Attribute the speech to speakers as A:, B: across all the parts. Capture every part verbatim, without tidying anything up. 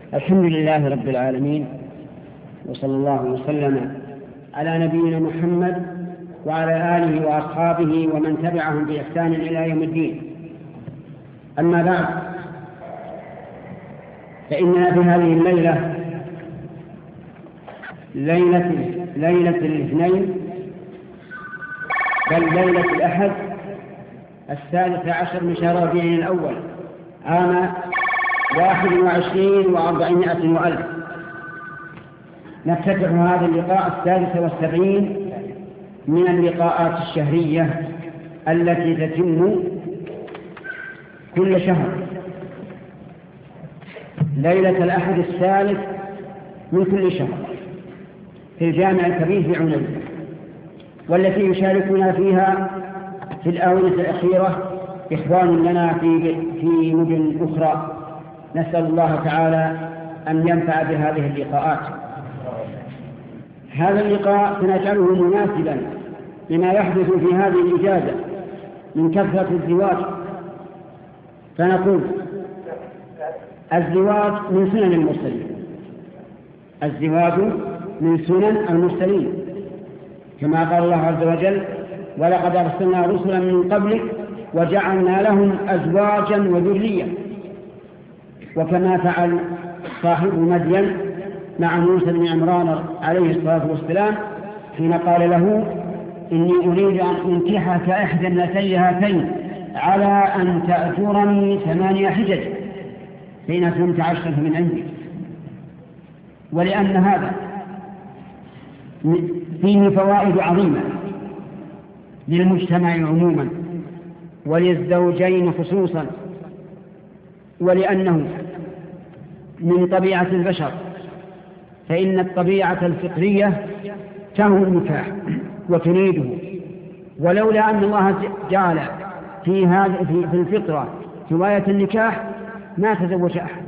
A: الحمد لله رب العالمين، وصلى الله وسلم على نبينا محمد وعلى آله وأصحابه ومن تبعهم بإحسان إلى يوم الدين. أما بعد، فإننا في هذه الليلة ليلة ليلة الاثنين، بل ليلة الأحد الثالث عشر من شهر ربيع الأول عام واحد وعشرين وأربعمائة وألف، نفتتح هذا اللقاء الثالث والسبعين من اللقاءات الشهرية التي تتم كل شهر. ليلة الأحد الثالث من كل شهر في الجامع الكبير في عنيزة، والتي يشاركنا فيها في الآونة الأخيرة إخوان لنا في في مدن أخرى. نسأل الله تعالى أن ينفع بهذه اللقاءات. هذا اللقاء سنجعله مناسبا لما يحدث في هذه الإجازة من كثرة الزواج، فنقول: الزواج من سنن المرسلين، الزواج من سنن المرسلين، كما قال الله عز وجل: ولقد أرسلنا رسلا من قبلك وجعلنا لهم أزواجا وذرية. وكما فعل صاحب مدين مع موسى بن عمران عليه الصلاة والسلام حين قال له: إني أريد أن أنكحك إحدى ابنتي هاتين على أن تأجرني ثمانية حجج فإن أتممت عشرا من عندي. ولأن هذا فيه فوائد عظيمة للمجتمع عموما وللزوجين خصوصا، ولأنه من طبيعة البشر، فإن الطبيعة الفطرية تهوى النكاح وتريده، ولولا أن الله جعل في هذا في الفطرة هواية النكاح ما تزوج أحد،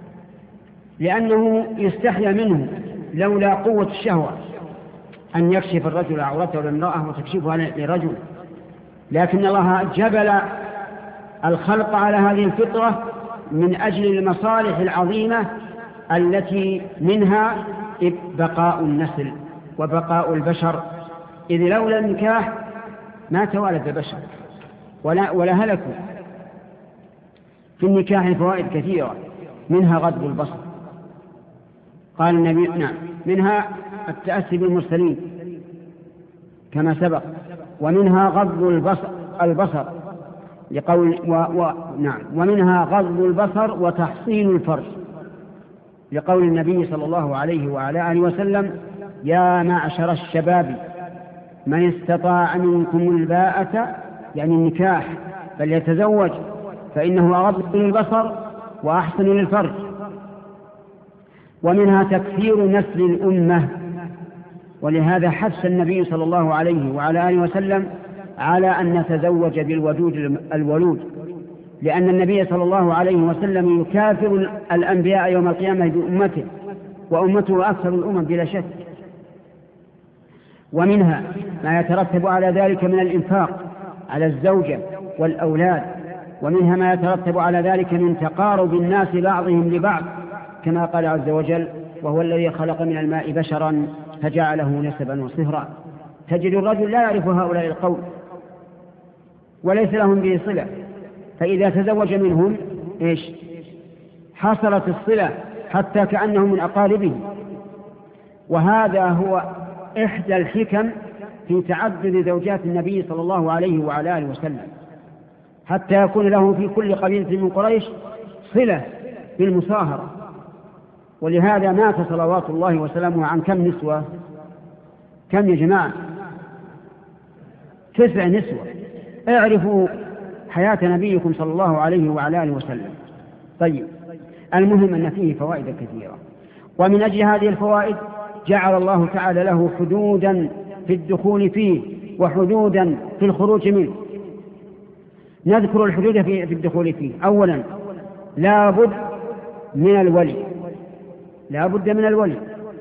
A: لأنه يستحيا منه لولا قوة الشهوة أن يكشف الرجل عورته للمرأة وتكشفها لرجل، لكن الله جبل الخلق على هذه الفطرة من أجل المصالح العظيمة التي منها بقاء النسل وبقاء البشر، إذ لولا النكاح ما توالد البشر ولا, ولا هلكوا. في النكاح فوائد كثيرة، منها غض البصر، قال النبي نعم منها التأسي بالمرسلين كما سبق، ومنها غض البصر, البصر لقول و و نعم ومنها غض البصر وتحصين الفرج لقول النبي صلى الله عليه وعلى آله وسلم: يا معشر الشباب من استطاع منكم الباءة، يعني النكاح، فليتزوج فإنه أغض للبصر وأحسن للفرج. ومنها تكثير نسل الأمة، ولهذا حث النبي صلى الله عليه وعلى آله وسلم على أن نتزوج بالودود الولود، لأن النبي صلى الله عليه وسلم يكافر الأنبياء يوم القيامة بأمته، وأمته أكثر الأمم بلا شك. ومنها ما يترتب على ذلك من الإنفاق على الزوجة والأولاد، ومنها ما يترتب على ذلك من تقارب الناس بعضهم لبعض، كما قال عز وجل: وهو الذي خلق من الماء بشرا فجعله نسبا وصهرا. تجد الرجل لا يعرف هؤلاء القوم وليس لهم به صلة، فإذا تزوج منهم إيش؟ حصلت الصلة حتى كأنهم من أقاربه. وهذا هو إحدى الحكم في تعدد زوجات النبي صلى الله عليه وعلى آله وسلم، حتى يكون له في كل قبيلة من قريش صلة بالمصاهرة. ولهذا مات صلوات الله وسلامه عن كم نسوة؟ كم يا جماعة؟ تسع نسوة. اعرفوا حياة نبيكم صلى الله عليه وعلى آله وسلم. طيب، المهم أن فيه فوائد كثيرة، ومن أجل هذه الفوائد جعل الله تعالى له حدودا في الدخول فيه وحدودا في الخروج منه. نذكر الحدود في الدخول فيه. أولا، لا بد من الولي، لا بد من الولي،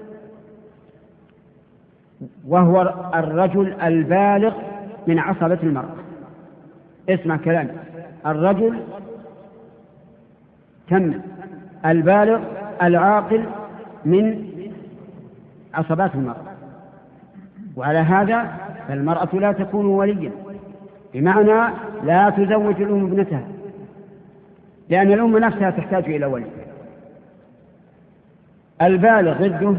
A: وهو الرجل البالغ من عصبة المرأة. اسمع كلامي، الرجل تم البالغ العاقل من عصبات المرأة. وعلى هذا فالمرأة لا تكون وليا، بمعنى لا تزوج الأم ابنتها، لأن الأم نفسها تحتاج إلى ولي. البالغ ضده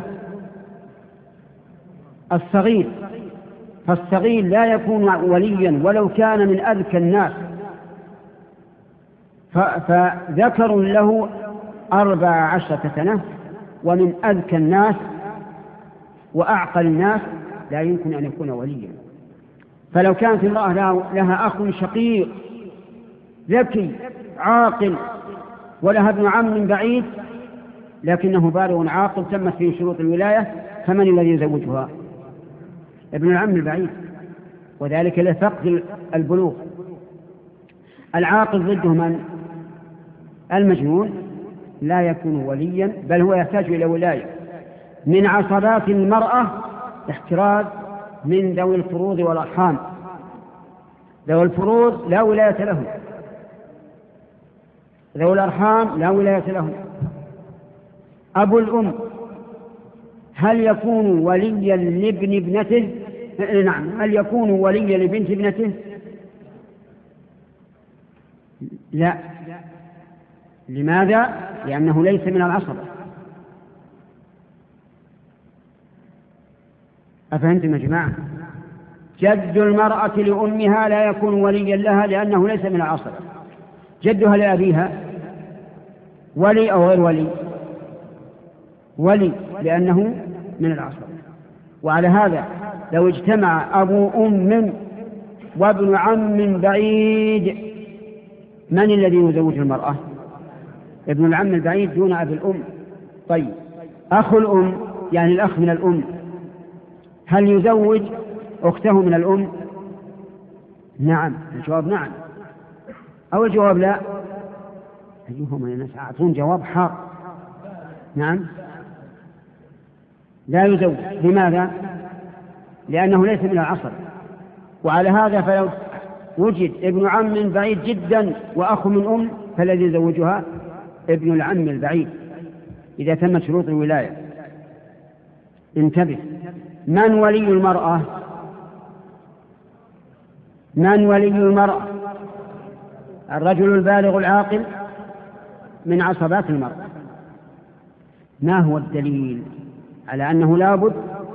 A: الصغير، فالصغير لا يكون وليا ولو كان من أذكى الناس، فذكر له أربع عشرة سنة ومن أذكى الناس وأعقل الناس لا يمكن أن يكون وليا. فلو كانت امرأة لها أخ شقيق ذكي عاقل ولها ابن عم بعيد لكنه بالغ عاقل تمت فيه شروط الولاية، فمن الذي يزوجها؟ ابن العم البعيد، وذلك لفقد البلوغ. العاقل ضده من؟ المجنون، لا يكون وليا بل هو يحتاج إلى ولاية. من عصبات المرأة احتراز من ذوي الفروض والأرحام. ذوي الفروض لا ولاية لهم، ذوي الأرحام لا ولاية لهم. أبو الأم هل يكون وليا لابن ابنته؟ نعم. هل يكون وليا لبنت ابنته؟ لا. لماذا؟ لأنه ليس من العصبة. أفهمتم يا جماعة؟ جد المرأة لأمها لا يكون وليا لها لأنه ليس من العصبة. جدها لأبيها ولي أو غير ولي؟ ولي لأنه من العصبة. وعلى هذا لو اجتمع أبو أم وابن عم بعيد من الذي يزوج المرأة؟ ابن العم البعيد دون أبي الأم. طيب أخو الأم يعني الأخ من الأم هل يزوج أخته من الأم؟ نعم. الجواب نعم أو الجواب لا؟ أيهما يا ناس أعطون جواب حار. نعم لا يزوج. لماذا؟ لأنه ليس من العصر. وعلى هذا فلو وجد ابن عم بعيد جدا وأخ من أم فالذي يزوجها ابن العم البعيد إذا تمت شروط الولاية. انتبه، من ولي المرأة؟ من ولي المرأة؟ الرجل البالغ العاقل من عصبات المرأة. ما هو الدليل على أنه لابد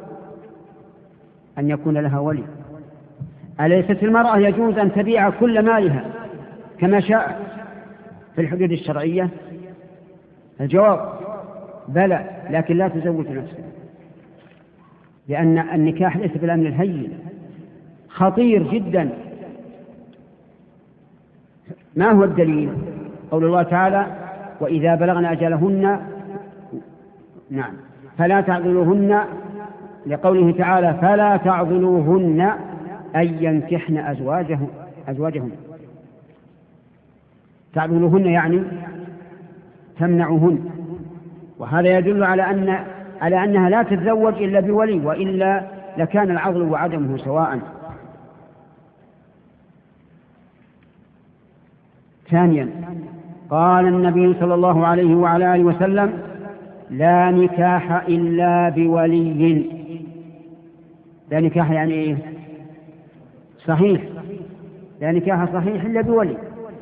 A: أن يكون لها ولي؟ أليست المرأة يجوز أن تبيع كل مالها كما شاء في الحدود الشرعية؟ الجواب بلى، لكن لا تزوج نفسها، لأن النكاح ليس بالأمر الهين، خطير جدا. ما هو الدليل؟ قول الله تعالى وإذا بلغن أجلهن نعم فلا تعضلوهن، لقوله تعالى فلا تعضلوهن أن ينكحن أزواجهن أزواجهن تعضلوهن يعني تمنعهن، وهذا يدل على أن على أنها لا تتزوج إلا بولي، وإلا لكان العضل وعدمه سواء. ثانيا قال النبي صلى الله عليه وعلى آله وسلم لا نكاح إلا بولي. لا نكاح يعني إيه؟ صحيح، لا نكاح صحيح إلا بولي،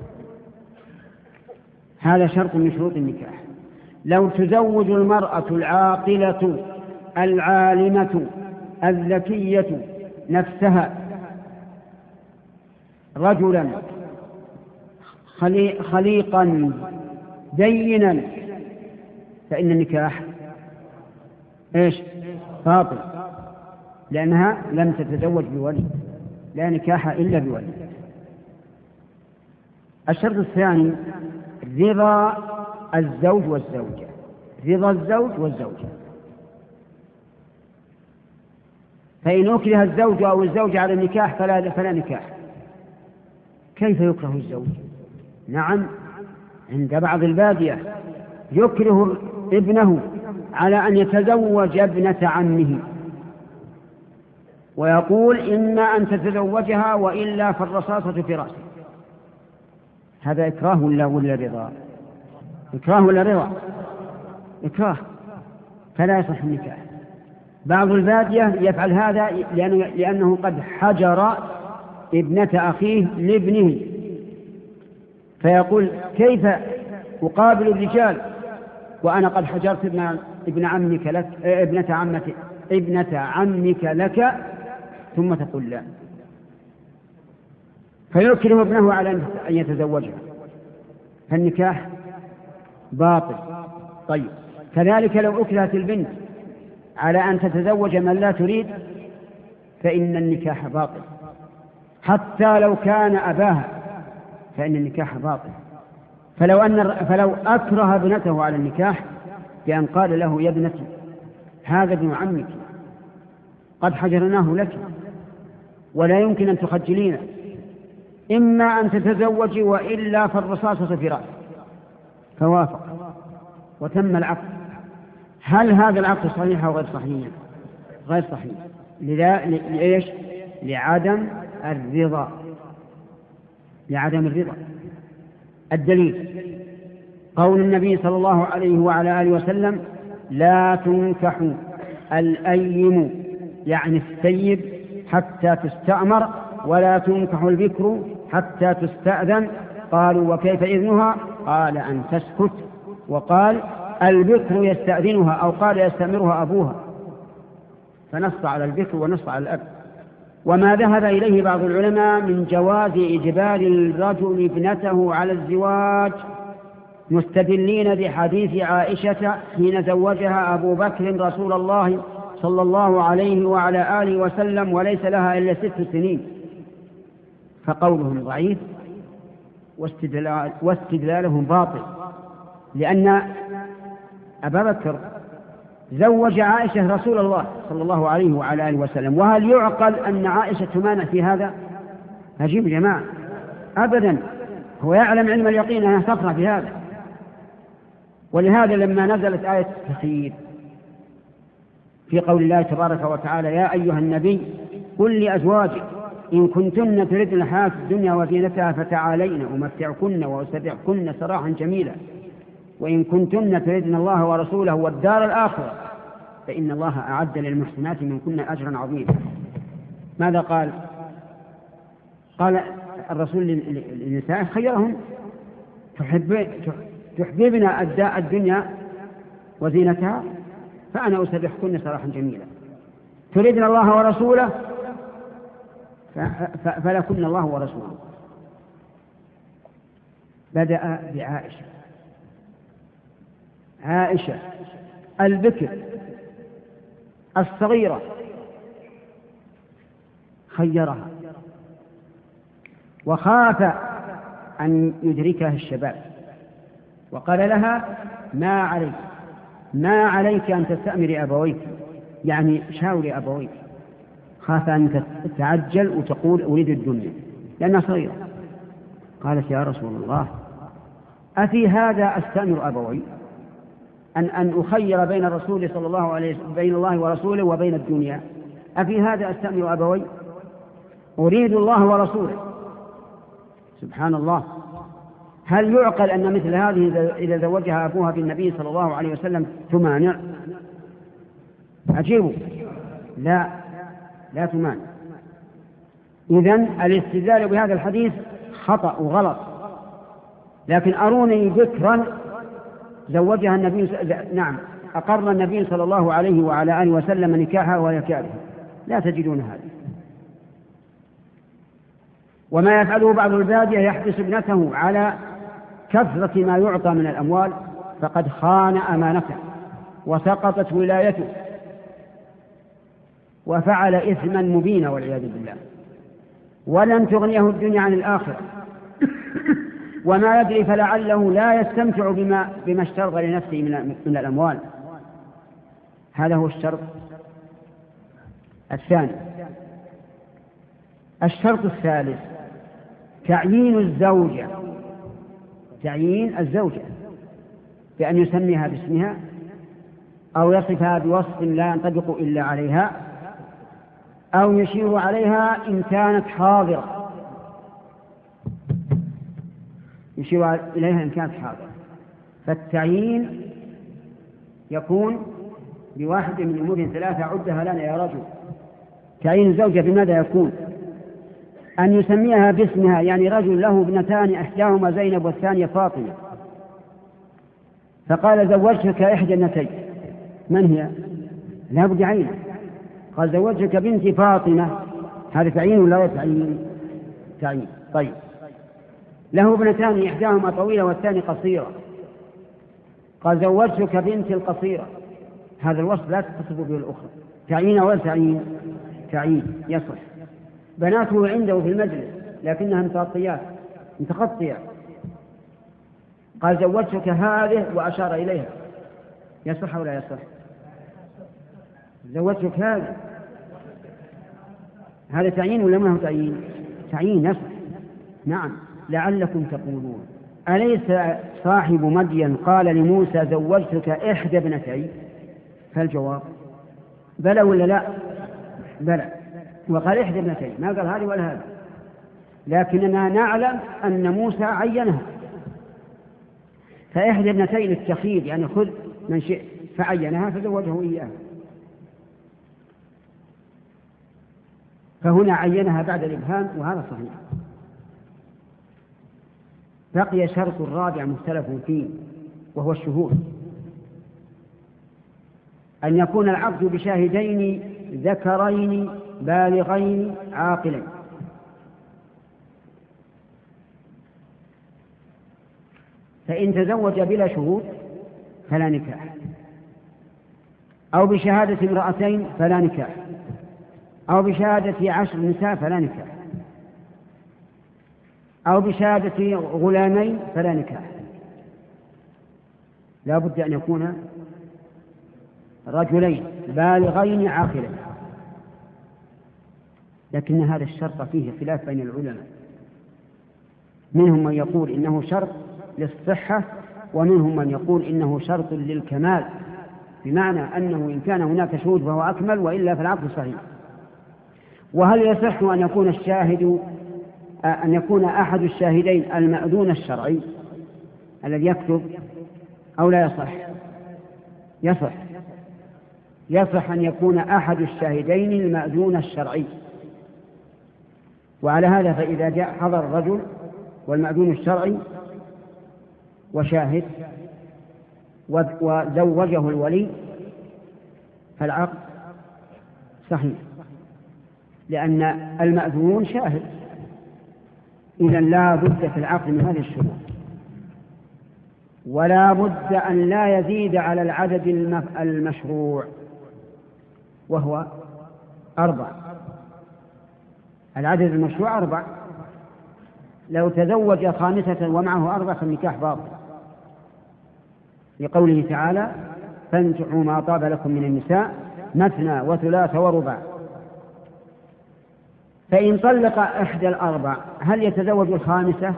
A: هذا شرط من شروط النكاح. لو تزوج المرأة العاقلة العالمة الذكية نفسها رجلا خليقا دينا فإن النكاح إيش؟ باطل، لأنها لم تتزوج بولي. لا نكاح إلا بولي. الشرط الثاني رضا الزوج والزوجة، رضا الزوج والزوجة. فإن أكره الزوج أو الزوجة على النكاح فلا, فلا نكاح. كيف يكره الزوج؟ نعم، عند بعض البادية يكره ابنه على أن يتزوج ابنة عمه ويقول إما أن تتزوجها وإلا فالرصاصة في رأسه. هذا إكراه ولا ولا رضا؟ إكراه ولا رضا؟ إكراه فلا يصح النكاح. بعض البادية يفعل هذا لأنه, لأنه قد حجر ابنة أخيه لابنه، فيقول كيف أقابل الرجال وأنا قد حجرت ابن, ابن عمك لك ابنة عمك ابنة عمك لك، ثم تقول لا، فيكره ابنه على أن يتزوجها، فالنكاح باطل. طيب كذلك لو أكرهت البنت على أن تتزوج من لا تريد فإن النكاح باطل، حتى لو كان أباها فإن النكاح باطل. فلو, أن فلو أكره ابنته على النكاح بأن قال له يا ابنتي هذا ابن عمك قد حجرناه لك ولا يمكن أن تخجلين، إما أن تتزوجي وإلا فالرصاصة في رأسك، فوافق وتم العقد. هل هذا العقد صحيح أو غير صحيح؟ غير صحيح. لإيش؟ لعدم الرضا، لعدم الرضا. الدليل قول النبي صلى الله عليه وعلى آله وسلم لا تنكح الأيم يعني السيب حتى تستأمر ولا تنكح البكر حتى تستأذن. قالوا وكيف إذنها؟ قال أن تسكت. وقال البكر يستأذنها أو قال يستأمرها أبوها، فنص على البكر ونص على الأب. وما ذهب إليه بعض العلماء من جواز إجبار الرجل ابنته على الزواج مستدلين بحديث عائشة حين زوجها أبو بكر رسول الله صلى الله عليه وعلى آله وسلم وليس لها إلا ست سنين، فقولهم ضعيف واستدلال واستدلالهم باطل، لأن أبا بكر زوج عائشة رسول الله صلى الله عليه وعلى آله وسلم، وهل يعقل أن عائشة تمانع في هذا؟ عجيب جماعة، أبدا، هو يعلم علم اليقين أنها تفرح في هذا. ولهذا لما نزلت آية التخيير في قول الله تبارك وتعالى يا أيها النبي قل لأزواجك إن كنتن تردن الحياة الدنيا وزينتها فتعالين أمتعكن وأسرحكن سراحا جميلا وإن كنتن تردن الله ورسوله والدار الآخرة فإن الله أعد للمحسنات منكن أجرا عظيما. ماذا قال؟ قال الرسول للنساء خيرهم تحببن أداء الدنيا وزينتها فأنا أسرحكن سراحا جميلا، تريدن الله ورسوله فلكن الله ورسوله. بدأ بعائشة، عائشة البكر الصغيرة خيرها وخاف أن يدركها الشباب وقال لها ما عليك ما عليك أن تستأمري أبويك، يعني شاوري أبويك، خاف أن تتعجل وتقول أريد الدنيا لأنها صغيرة. قالت يا رسول الله أفي هذا أستأمر أبوي أن أن أخير بين الرسول صلى الله عليه وسلم بين الله ورسوله وبين الدنيا؟ أفي هذا أستأمر أبوي؟ أريد الله ورسوله. سبحان الله، هل يعقل أن مثل هذه إذا زوجها أبوها بالنبي صلى الله عليه وسلم تمانع؟ عجيب، لا لا تمانع. إذن الاستدلال بهذا الحديث خطأ وغلط. لكن أروني ذكرا زوجها النبي نعم أقر النبي صلى الله عليه وعلى آله وسلم نكاحها وهي كارهة، لا تجدون هذا. وما يفعله بعض البادية يحبس ابنته على كثرة ما يعطى من الأموال فقد خان أمانته وسقطت ولايته وفعل إثما مبينا والعياذ بالله، ولن تغنيه الدنيا عن الآخرة. وما يدري فلعله لا يستمتع بما, بما اشترط لنفسه من, من الأموال. هذا هو الشرط الثاني. الشرط الثالث تعيين الزوجة تعيين الزوجة بأن يسميها باسمها أو يصفها بوصف لا ينطبق إلا عليها أو يشير عليها إن كانت حاضرة يشير إليها إن كانت حاضرة. فالتعيين يكون بواحد من أمور ثلاثة عدها لنا يا رجل. تعيين الزوجة بماذا يكون؟ أن يسميها باسمها، يعني رجل له ابنتان إحداهما زينب والثانية فاطمة، فقال زوجتك إحدى النتين، من هي؟ لا بد عين. قال زوجتك بنتي فاطمة، هذا تعيين ولا لا تعيين؟ تعيين. طيب، له ابنتان إحداهما طويلة والثانية قصيرة، قال زوجتك بنتي القصيرة، هذا الوصف لا تتصف به الأخرى. تعيين ولا تعيين؟ تعيين يصح. بناته عنده في المجلس لكنها متغطيات متغطية، قال زوجتك هذه وأشار إليها، يصح ولا يصح؟ زوجتك هذه، هذا تعيين ولا ما هو تعيين؟ تعيين يصح. نعم. لعلكم تقولون أليس صاحب مدين قال لموسى زوجتك إحدى ابنتي؟ فالجواب بلى ولا لا؟ بلى، وقال إحدى ابنتي، ما قال هذه ولا هذه، لكننا نعلم أن موسى عينها، فإحدى ابنتين التخيير، يعني خذ من شئ، فعينها فزوجه إياها، فهنا عينها بعد الإبهام، وهذا صحيح. بقي شرط الرابع مختلف فيه وهو الشهود، أن يكون العقد بشاهدين ذكرين بالغين عاقلين. فإن تزوج بلا شهود فلا نكاح، أو بشهادة امرأتين فلا نكاح، أو بشهادة عشر نساء فلا نكاح، أو بشهادة غلامين فلا نكاح. لا بد أن يكون رجلين بالغين عاقلين، لكن هذا الشرط فيه خلاف بين العلماء، منهم من يقول إنه شرط للصحة، ومنهم من يقول إنه شرط للكمال، بمعنى أنه إن كان هناك شهود فهو أكمل، وإلا فالعقد صحيح. وهل يصح أن يكون الشاهد أن يكون أحد الشاهدين المأذون الشرعي الذي يكتب أو لا يصح؟ يصح. يصح أن يكون أحد الشاهدين المأذون الشرعي. وعلى هذا فإذا جاء حضر الرجل والمأذون الشرعي وشاهد وزوجه الولي فالعقد صحيح، لأن المأذون شاهد. إذن لا بد في العقد من هذه الشروط، ولا بد أن لا يزيد على العدد المشروع وهو أربع. العدد المشروع أربع، لو تزوج خامسة ومعه أربع فالنكاح باطل، لقوله تعالى فانكحوا ما طاب لكم من النساء مثنى وثلاث ورباع. فإن طلق إحدى الأربع هل يتزوج الخامسة؟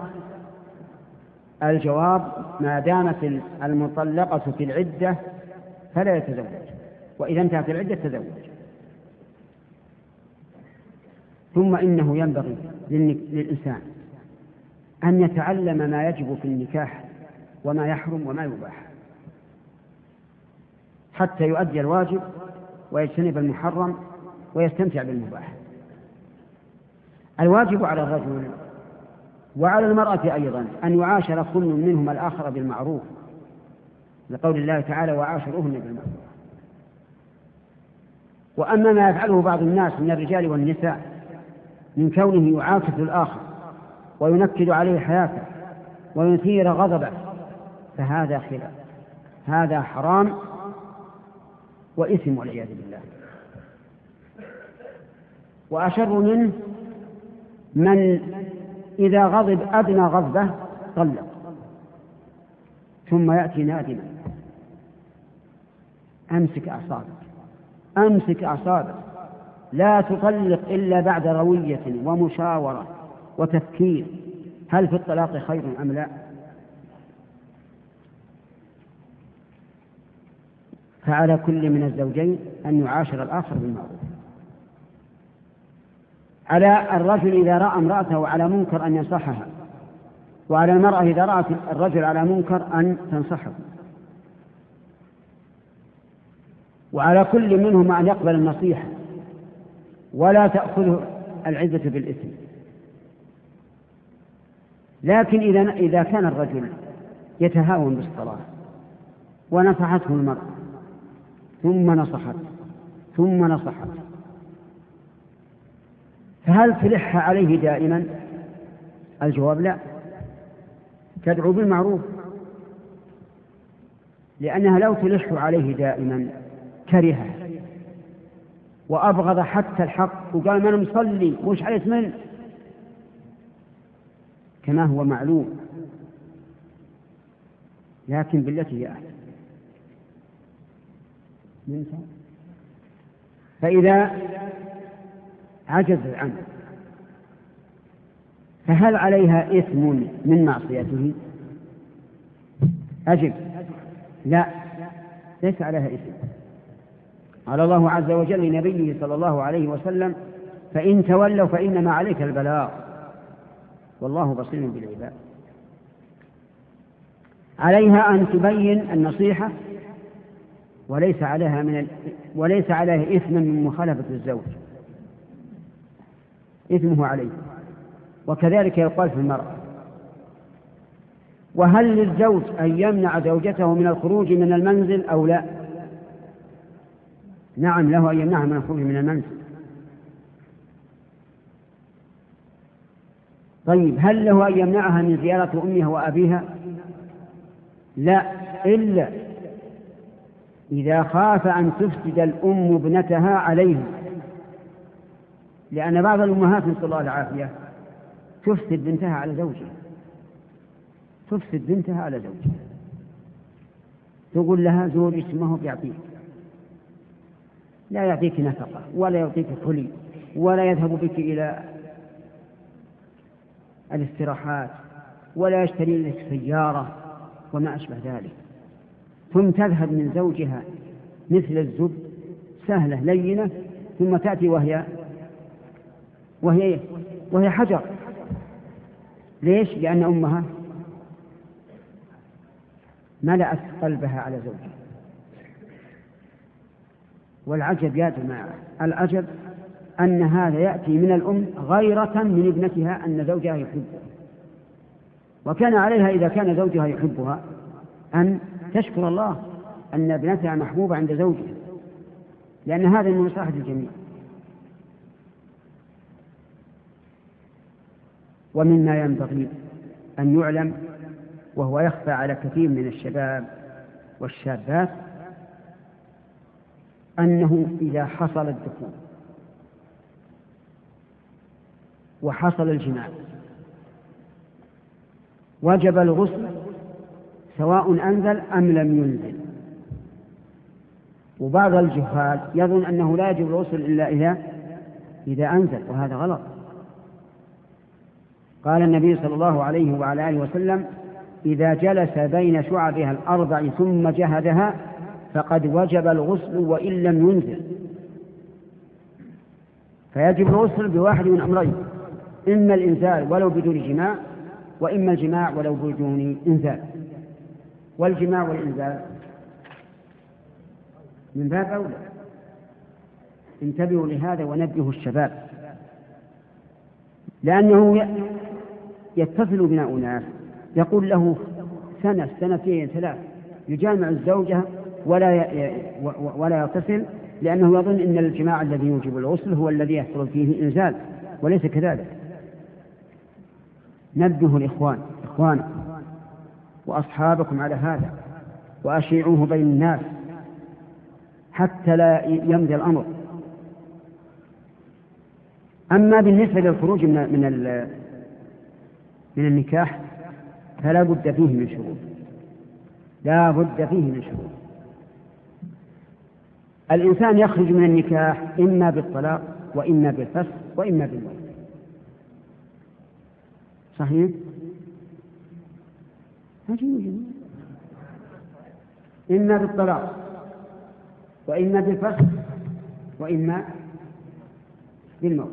A: الجواب ما دامت المطلقة في العدة فلا يتزوج، وإذا انتهت العدة تزوج. ثم إنه ينبغي للإنسان أن يتعلم ما يجب في النكاح وما يحرم وما يباح، حتى يؤدي الواجب ويجتنب المحرم ويستمتع بالمباح. الواجب على الرجل وعلى المرأة أيضا أن يعاشر كل منهما الآخر بالمعروف، لقول الله تعالى وعاشروهن بالمعروف. وأما ما يفعله بعض الناس من الرجال والنساء من كونه يعاكس الآخر وينكد عليه حياته ويثير غضبه فهذا خلاف، هذا حرام وإثم والعياذ بالله. وأشر منه من إذا غضب أدنى غضبه طلق ثم يأتي نادما. أمسك أعصابك، أمسك أعصابك، لا تطلق إلا بعد روية ومشاورة وتفكير هل في الطلاق خير أم لا. فعلى كل من الزوجين أن يعاشر الآخر بالمعروف. على الرجل إذا رأى امرأته على منكر أن ينصحها، وعلى المرأة إذا رأت الرجل على منكر أن تنصحه. وعلى كل منهما أن يقبل النصيحة ولا تأخذه العزة بالإثم. لكن إذا إذا كان الرجل يتهاون بالصلاة ونصحته المرأة ثم نصحت ثم نصحت، فهل تلح عليه دائما؟ الجواب لا، تدعو بالمعروف، لأنها لو تلح عليه دائما كرهه وأبغض حتى الحق وقال ما أنا مصلي وش عليك من، كما هو معلوم، لكن بالتي هي أحسن. فإذا عجز عنه فهل عليها إثم من معصيته؟ أجب لا، ليس عليها إثم. قال الله عز وجل لنبيه صلى الله عليه وسلم: فإن تولوا فإنما عليك البلاغ والله بصير بالعباد. عليها أن تبين النصيحة وليس عليها من ال... وليس عليها إثم من مخالفة الزوج، إثمه عليه. وكذلك يقال في المرأة. وهل للزوج أن يمنع زوجته من الخروج من المنزل أو لا؟ نعم، له أن يمنعها من الخروج من المنزل. طيب هل له أن يمنعها من زيارة أمها وأبيها؟ لا، إلا إذا خاف أن تفسد الأم ابنتها عليه، لأن بعض الأمهات نسأل الله العافية تفسد بنتها على زوجها، تفسد بنتها على زوجها، تقول لها زوجك ما هو بيعطيك، لا يعطيك نفقة ولا يعطيك حلي ولا يذهب بك إلى الاستراحات ولا يشتري لك سيارة وما أشبه ذلك، ثم تذهب من زوجها مثل الزب سهلة لينة، ثم تأتي وهي وهي وهي حجر. ليش؟ لأن أمها ملأت قلبها على زوجها. والعجب يا جماعة، العجب أن هذا يأتي من الأم غيرة من ابنتها أن زوجها يحبها، وكان عليها إذا كان زوجها يحبها أن تشكر الله أن ابنتها محبوبة عند زوجها، لأن هذا من مصلحة الجميع. ومما ينبغي أن يعلم وهو يخفى على كثير من الشباب والشابات أنه إذا حصل الدخول وحصل الجماع وجب الغسل سواء أنزل أم لم ينزل. وبعض الجهال يظن أنه لا يجب الغسل إلا إذا إذا أنزل، وهذا غلط. قال النبي صلى الله عليه وعلى آله وسلم: إذا جلس بين شعبها الأربع ثم جهدها فقد وجب الغسل وإن لم ينزل. فيجب الغسل بواحد من أمرين: إما الإنزال ولو بدون جماع، وإما الجماع ولو بدون إنزال. والجماع والإنزال من باب أولى. انتبهوا لهذا ونبهوا الشباب، لأنه يتصل بنا أناس يقول له سنة سنتين ثلاث يجامع الزوجة ولا ولا يتصل، لأنه يظن أن الجماع الذي يوجب الغسل هو الذي يحصل فيه إنزال، وليس كذلك. نبهوا الإخوان إخوانا وأصحابكم على هذا وأشيعوه بين الناس حتى لا يمضي الأمر. أما بالنسبة للخروج من من من النكاح فلا بد فيه من شروط، لا بد فيه من شروط. الإنسان يخرج من النكاح إما بالطلاق وإما بالفسخ وإما بالموت. صحيح؟ إما بالطلاق وإما بالفسخ وإما بالموت.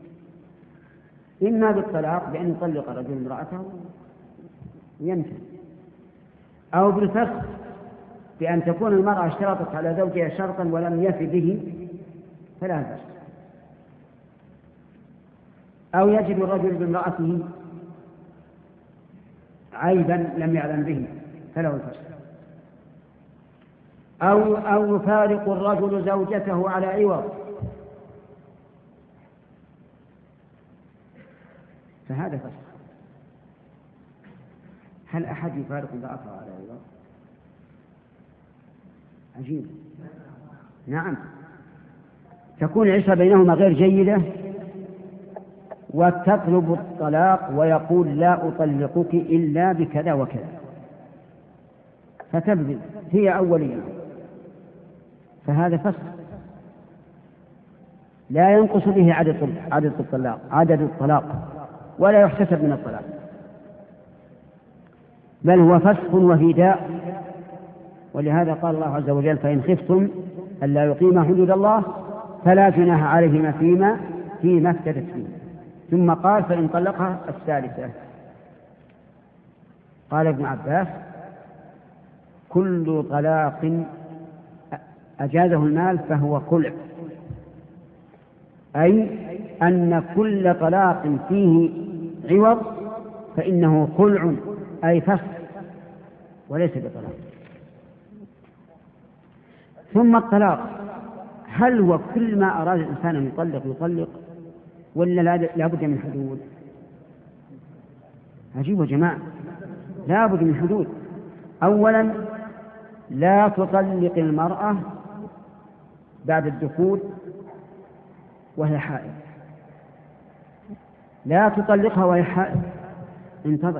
A: إما بالطلاق بأن يطلق الرجل امرأته ويمتن، أو بالفسخ بأن تكون المرأة اشترطت على زوجها شرطا ولم يف به فلا بأس، أو يجد الرجل بامرأته عيبا لم يعلم به فله الفسخ، أو أو يفارق الرجل زوجته على عوض فهذا فسخ. هل أحد يفارق امرأته على عوض؟ عجيب. نعم، تكون العشرة بينهما غير جيدة وتطلب الطلاق ويقول لا أطلقك إلا بكذا وكذا، فتبذل هي أوليا، فهذا فسخ لا ينقص به عدد عدد الطلاق عدد الطلاق ولا يحتسب من الطلاق، بل هو فسخ وفداء. ولهذا قال الله عز وجل: فإن خفتم ألا يقيما حدود الله فلا جناح عليهما فيما فيما افتدت فيه. ثم قال: فإن طلقها الثالثة. قال ابن عباس: كل طلاق أجازه المال فهو خلع، أي أن كل طلاق فيه عوض فإنه خلع، أي فسخ وليس بطلاق. ثم الطلاق، هل هو كل ما أراد الإنسان أن يطلق يطلق ولا لا بد من حدود؟ عجيب يا جماعة، لا بد من حدود. أولا، لا تطلق المرأة بعد الدخول وهي حائض، لا تطلقها وهي حائض، انتظر.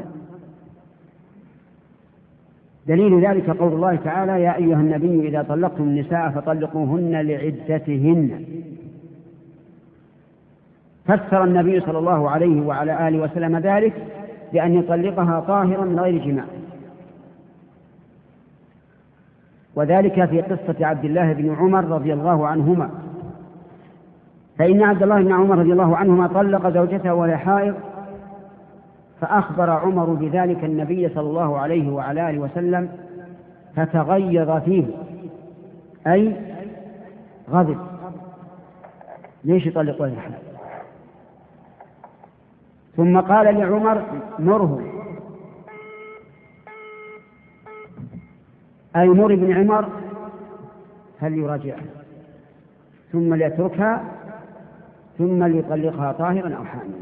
A: دليل ذلك قول الله تعالى: يا أيها النبي إذا طلقتم النساء فطلقوهن لعدتهن. فسر النبي صلى الله عليه وعلى آله وسلم ذلك بأن يطلقها طاهرا من غير جماع، وذلك في قصة عبد الله بن عمر رضي الله عنهما. فإن عبد الله بن عمر رضي الله عنهما طلق زوجته وهي حائض، فأخبر عمر بذلك النبي صلى الله عليه وعلى آله وسلم فتغيظ فيه، أي غضب. ليش يطلق وهي حائض؟ ثم قال لعمر: مره، أي مر ابن عمر هل يراجعها ثم ليتركها ثم ليطلقها طاهرا أو حاملا.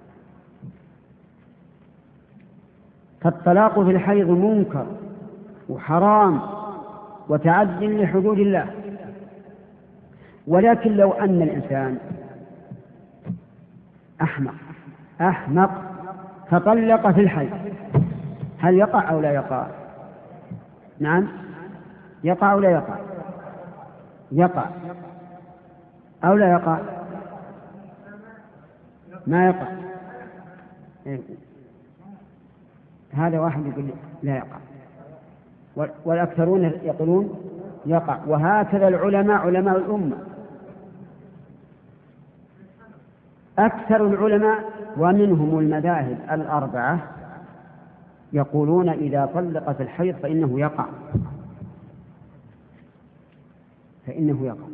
A: فالطلاق في الحيض منكر وحرام وتعد لحدود الله. ولكن لو أن الإنسان أحمق أحمق فطلق في الحيض، هل يقع أو لا يقع؟ نعم، يقع أو لا يقع؟ يقع أو لا يقع؟ ما يقع. هذا واحد يقول لا يقع، والأكثرون يقولون يقع. وهكذا العلماء علماء الأمة، أكثر العلماء ومنهم المذاهب الأربعة يقولون إذا طلقت الحيض فإنه يقع فإنه يقع.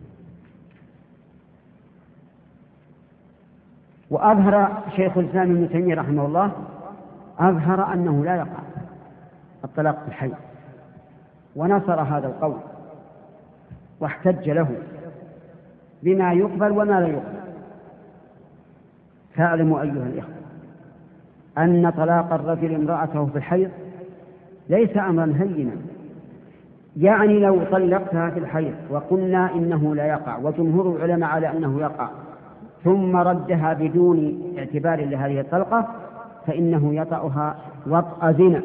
A: وأظهر شيخ الإسلام ابن تيمية رحمه الله أظهر أنه لا يقع الطلاق في الحيض، ونصر هذا القول واحتج له بما يقبل وما لا يقبل. فاعلموا أيها الإخوة أن طلاق الرجل امرأته في الحيض ليس أمرا هينا. يعني لو طلقتها في الحيض وقلنا إنه لا يقع وجمهور العلماء على أنه يقع، ثم ردها بدون اعتبار لهذه الطلقة، فإنه يطأها وطأ زنا.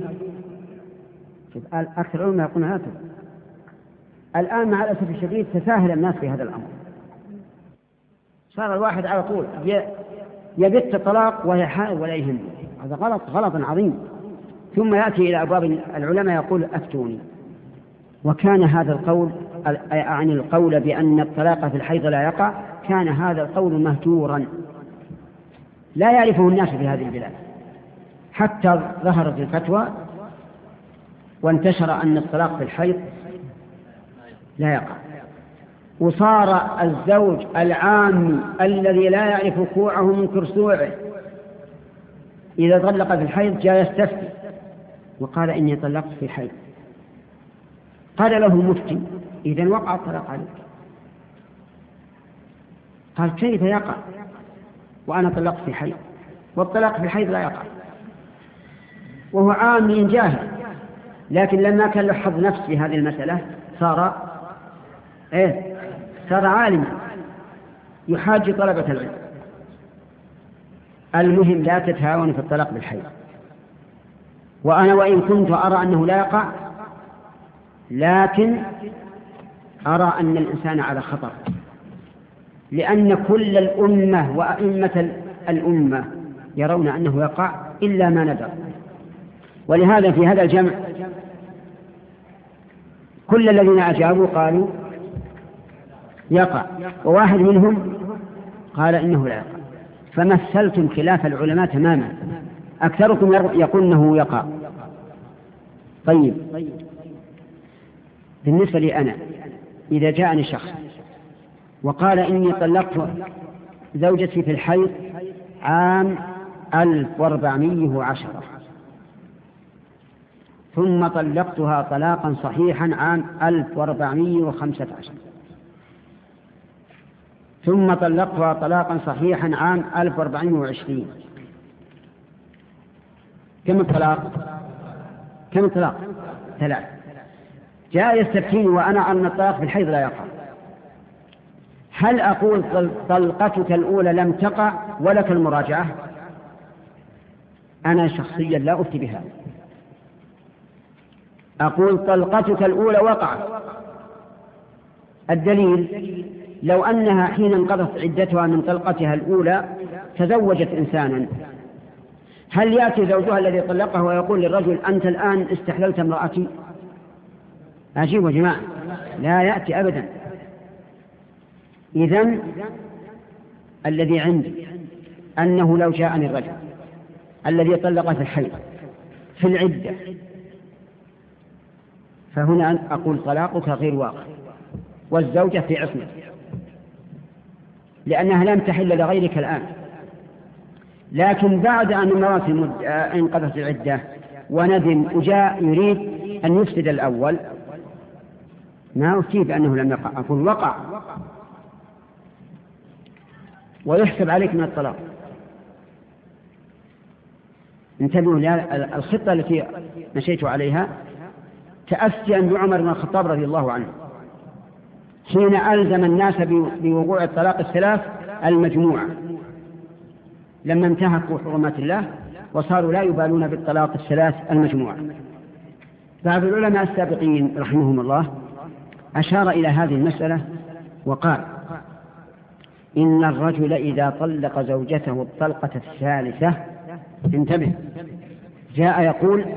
A: أكثر العلماء يقولون هذا. الآن مع الأسف الشديد تساهل الناس في هذا الأمر، صار الواحد على طول يبت الطلاق وهي حائض ولا يهم. هذا غلط غلط عظيم. ثم يأتي إلى أبواب العلماء يقول: أفتوني. وكان هذا القول عن القول بأن الطلاق في الحيض لا يقع، كان هذا القول مهجورا لا يعرفه الناس في هذه البلاد، حتى ظهرت الفتوى وانتشر أن الطلاق في الحيض لا يقع، وصار الزوج العام الذي لا يعرف كوعه من كرسوعه إذا طلق في الحيض جاء يستفتي وقال إني طلقت في الحيض، قال له مفتي إذن وقع الطلاق عليك. قال كيف يقع وأنا طلقت في حيض؟ والطلاق في الحيض لا يقع، وهو عام جاهل، لكن لما كان له حظ نفس في هذه المسألة صار إيه؟ صار عالما يحاج طلبة العلم. المهم لا تتهاون في الطلاق بالحيض. وأنا وإن كنت أرى أنه لا يقع، لكن أرى أن الإنسان على خطر، لأن كل الأمة وأئمة الأمة يرون أنه يقع إلا ما ندر. ولهذا في هذا الجمع كل الذين أجابوا قالوا يقع، وواحد منهم قال إنه لا يقع، فمثلتم خلاف العلماء تماما. أكثركم يقول إنه يقع. طيب بالنسبة لي أنا، إذا جاءني شخص وقال إني طلقت زوجتي في الحيض عام ألف وأربعمائة وعشرة ثم طلقتها طلاقا صحيحا عام ألف وأربعمائة وخمسة عشر ثم طلقتها طلاقا صحيحا عام ألف وأربعمائة وعشرين، كم الطلاق؟ كم الطلاق؟ ثلاث. جاء يستفتيني وأنا أن الطلاق في الحيض لا يقع، هل أقول طلقتك الأولى لم تقع ولك المراجعة؟ أنا شخصيا لا أفتي بها، أقول طلقتك الأولى وقعت. الدليل لو أنها حين انقضت عدتها من طلقتها الأولى تزوجت إنسانا، هل يأتي زوجها الذي طلقه ويقول للرجل أنت الآن استحللت امرأتي؟ أجيب يا جماعة، لا يأتي أبدا. إذن الذي عندي أنه لو جاءني الرجل الذي طلق في الحيض في العدة، فهنا أقول طلاقك غير واقع والزوجة في عصمة، لأنها لم تحل لغيرك الآن. لكن بعد أن مرات انقضت العدة وندم وجاء يريد أن يفسد الأول، ما أفتيه بأنه لم يقع، أقول وقع ويحسب عليك من الطلاق. انتبهوا الخطة التي مشيت عليها تأسيا بعمر بن الخطاب رضي الله عنه حين ألزم الناس بوقوع الطلاق الثلاث المجموعة، لما انتهكوا حرمات الله وصاروا لا يبالون بالطلاق الثلاث المجموعة. بعض العلماء السابقين رحمهم الله أشار إلى هذه المسألة وقال إن الرجل إذا طلق زوجته الطلقة الثالثة، انتبه، جاء يقول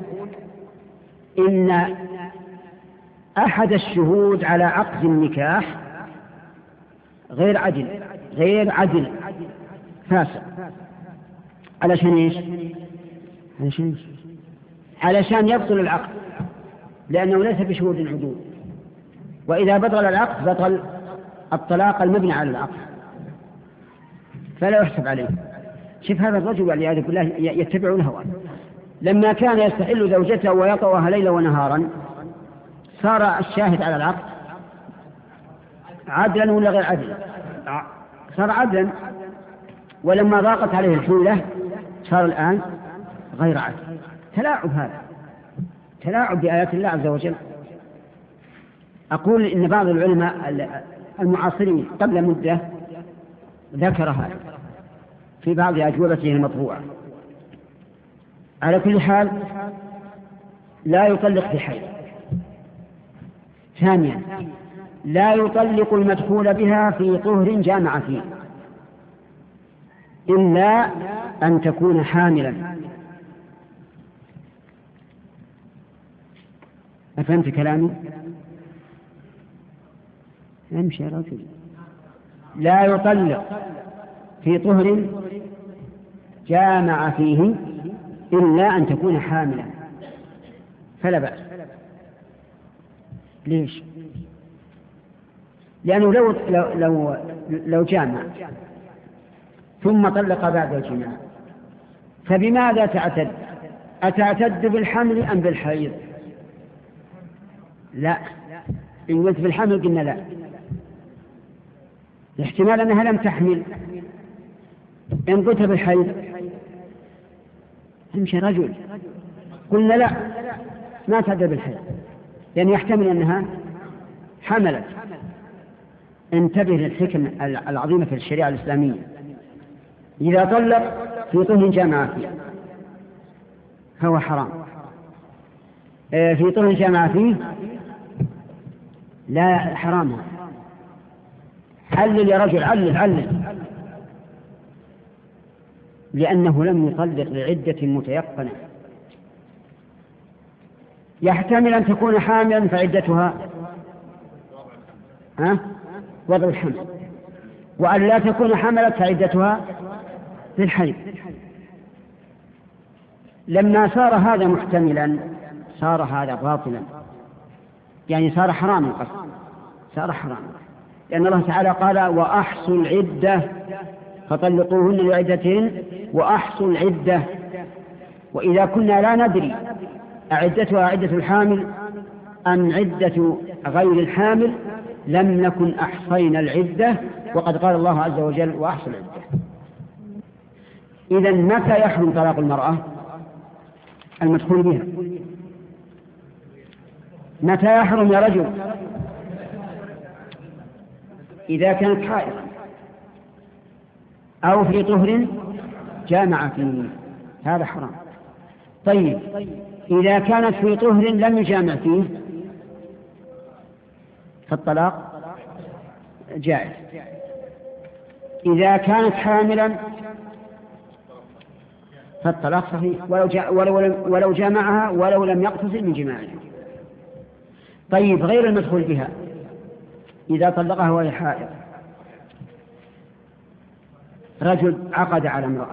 A: إن أحد الشهود على عقد النكاح غير عدل غير عدل فاسق. علشان إيش؟ علشان إيش؟ علشان يبطل العقد، لأنه ليس بشهود عدول، وإذا بطل العقد بطل الطلاق المبني على العقد، فلا يحسب عليه. شوف هذا الرجل والعياذ بالله يتبع الهوى، لما كان يستحل زوجته ويطوها ليلا ونهارا صار الشاهد على العقد عدلا ولا غير عدل؟ صار عدلا. ولما ضاقت عليه الحيلة صار الآن غير عدل. تلاعب، هذا تلاعب بآيات الله عز وجل. أقول إن بعض العلماء المعاصرين قبل مدة ذكر هذا في بعض أجوبته المطبوعة. على كل حال لا يطلق في حيض. ثانيا لا يطلق المدخول بها في طهر جامع فيه إلا أن تكون حاملا. أفهمت كلامي؟ امشي يا رجل. لا يطلق في طهر جامع فيه إلا أن تكون حاملا، فلا بأس. ليش؟ لأنه لو, لو, لو, لو جامع ثم طلق بعد الجماع فبماذا تعتد؟ أتعتد بالحمل أم بالحيض؟ لا، إن قلت بالحمل قلنا لا، الاحتمال أنها لم تحمل. إن قلت بالحيض امشي رجل، قلنا لا، ما تعتد بالحيض لأن يحتمل أنها حملت. انتبه للحكم العظيمة في الشريعة الإسلامية. إذا طلق في طهر جامع فيه فهو حرام، في طهر جامع فيه لا حرام. علل يا رجل، علل علل، لأنه لم يطلق لعدة متيقنة. يحتمل أن تكون حاملا فعدتها ها وضع الحمل، وأن لا تكون حملت فعدتها في الحيض. لما صار هذا محتملا صار هذا باطلا، يعني صار حراما قصد، صار حراما، لأن الله تعالى قال وأحصوا العدة فطلقوهن لعدتهن وأحصوا العدة. وإذا كنا لا ندري أعدتها عدة الحامل أم عدة غير الحامل لم نكن أحصينا العدة، وقد قال الله عز وجل وأحصوا العدة. إذن متى يحرم طلاق المرأة المدخول بها؟ متى يحرم يا رجل؟ إذا كانت حائضا أو في طهر جامع فيه، هذا حرام. طيب إذا كانت في طهر لم يجامع فيه فالطلاق جائز. إذا كانت حاملا فالطلاق صحيح ولو, جا ولو, ولو جامعها ولو لم يقتصر من جماعها. طيب غير المدخول بها إذا طلقها وهي حائض، رجل عقد على امرأة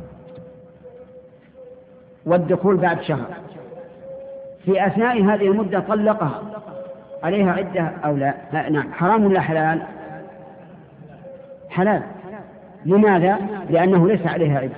A: والدخول بعد شهر، في أثناء هذه المدة طلقها، عليها عدة أو لا؟ نعم. حرام ولا حلال؟ حلال. لماذا؟ لأنه ليس عليها عدة،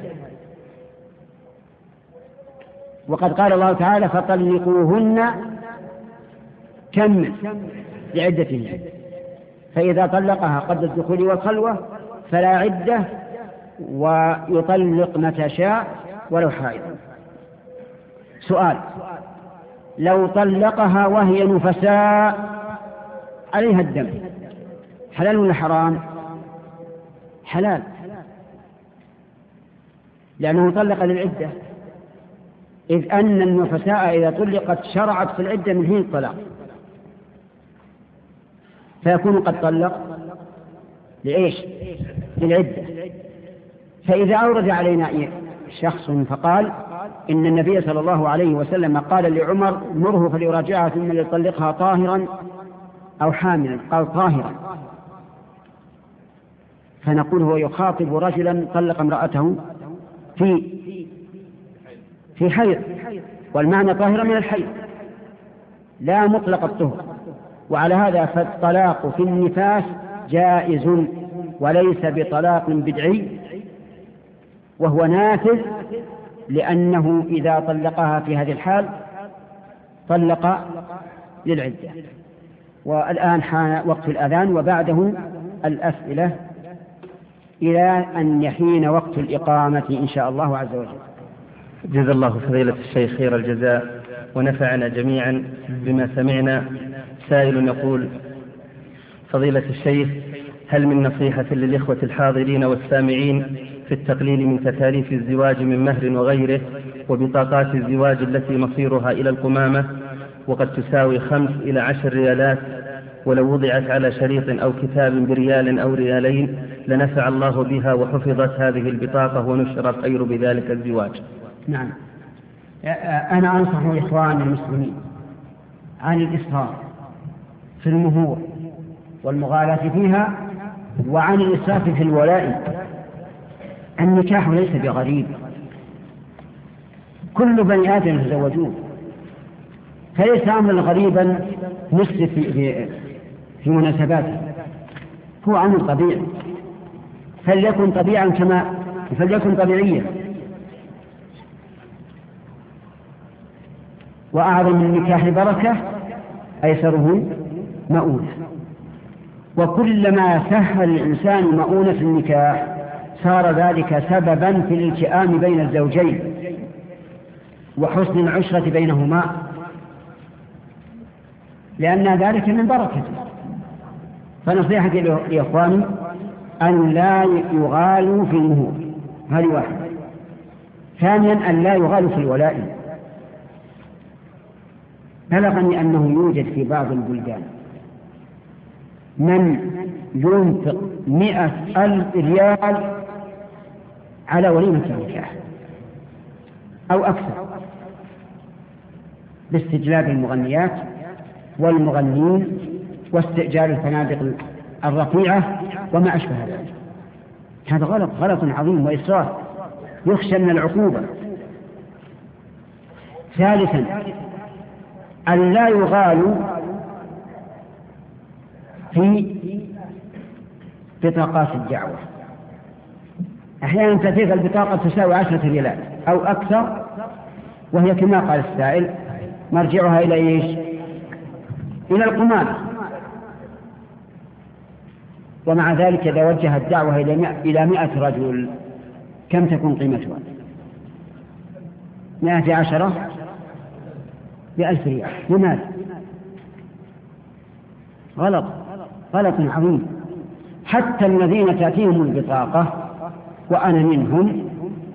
A: وقد قال الله تعالى فطلقوهن كمل لعدتهن، فإذا طلقها قبل الدخول والخلوة فلا عدة ويطلق متى شاء ولو حائض. سؤال: لو طلقها وهي نفساء عليها الدم حلال ولا حرام؟ حلال، لأنه طلق للعدة، إذ أن النفساء إذا طلقت شرعت في العدة من حين الطلاق، فيكون قد طلق لإيش؟ للعدة. فإذا أورد علينا شخص فقال إن النبي صلى الله عليه وسلم قال لعمر مره فليراجعها ثم ليطلقها طاهرا أو حاملا، قال طاهرا، فنقول هو يخاطب رجلا طلق امرأته في في حيض، والمعنى طاهرا من الحيض لا مطلق الطهر، وعلى هذا فالطلاق في النفاس جائز وليس بطلاق بدعي، وهو نافذ، لأنه إذا طلقها في هذه الحال طلق للعدة. والآن حان وقت الأذان وبعده الأسئلة إلى أن يحين وقت الإقامة إن شاء الله عز وجل.
B: جزا الله فضيلة الشيخ خير الجزاء ونفعنا جميعا بما سمعنا. سائل يقول: فضيلة الشيخ، هل من نصيحة للإخوة الحاضرين والسامعين في التقليل من تكاليف الزواج من مهر وغيره وبطاقات الزواج التي مصيرها إلى القمامة وقد تساوي خمس إلى عشر ريالات، ولو وضعت على شريط أو كتاب بريال أو ريالين لنفع الله بها وحفظت هذه البطاقة ونشر الخير بذلك الزواج؟
A: نعم، أنا أنصح إخواني المسلمين عن الإسراف في المهور والمغالاة فيها، وعن الإسراف في الولائم. النكاح ليس بغريب، كل بني آدم يتزوجون، فليس أمرا غريبا نسلك في, في مناسباته، هو أمر طبيعي، فليكن طبيعا كما فليكن طبيعيا. وأعظم النكاح بركة أيسره مؤونة، وكلما سهل الإنسان مؤونة النكاح صار ذلك سببا في الالتئام بين الزوجين وحسن العشرة بينهما، لأن ذلك من بركته. فنصيحتي لإخواني أن لا يغالوا في المهور، هذه واحدة. ثانيا أن لا يغالوا في الولائم. بلغني أنه يوجد في بعض البلدان من ينفق مئة ألف ريال على وليمة النكاح أو أكثر، باستجلاب المغنيات والمغنين واستئجار الفنادق الرفيعة وما أشبه ذلك. هذا غلط غلط عظيم وإسراف يخشى من العقوبة. ثالثا أن لا يغالوا في بطاقات الدعوة. أحيانا تلك البطاقة تساوي عشرة ريالات أو أكثر، وهي كما قال السائل مرجعها إلى إيش؟ إلى القمامة. ومع ذلك إذا وجه الدعوة إلى مئة رجل كم تكون قيمتها؟ مئة عشرة بألف ريال. لماذا؟ غلط غلط عظيم. حتى الذين تأتيهم البطاقة وأنا منهم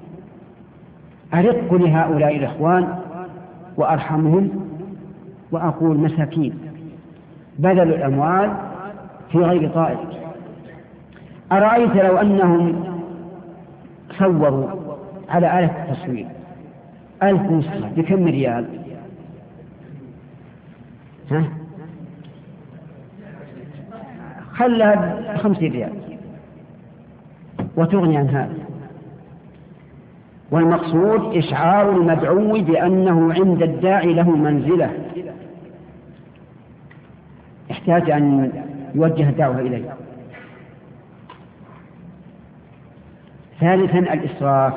A: أرق لهؤلاء الإخوان وأرحمهم وأقول مساكين بذلوا الأموال في غير طائل. أرأيت لو أنهم صوروا على آلة التصوير ألف نسخة بكم ريال؟ ها؟ خلها بخمسين ريال وتغني عن هذا. والمقصود إشعار المدعو بأنه عند الداعي له منزلة يحتاج أن يوجه الدعوة إليه. ثالثا الإسراف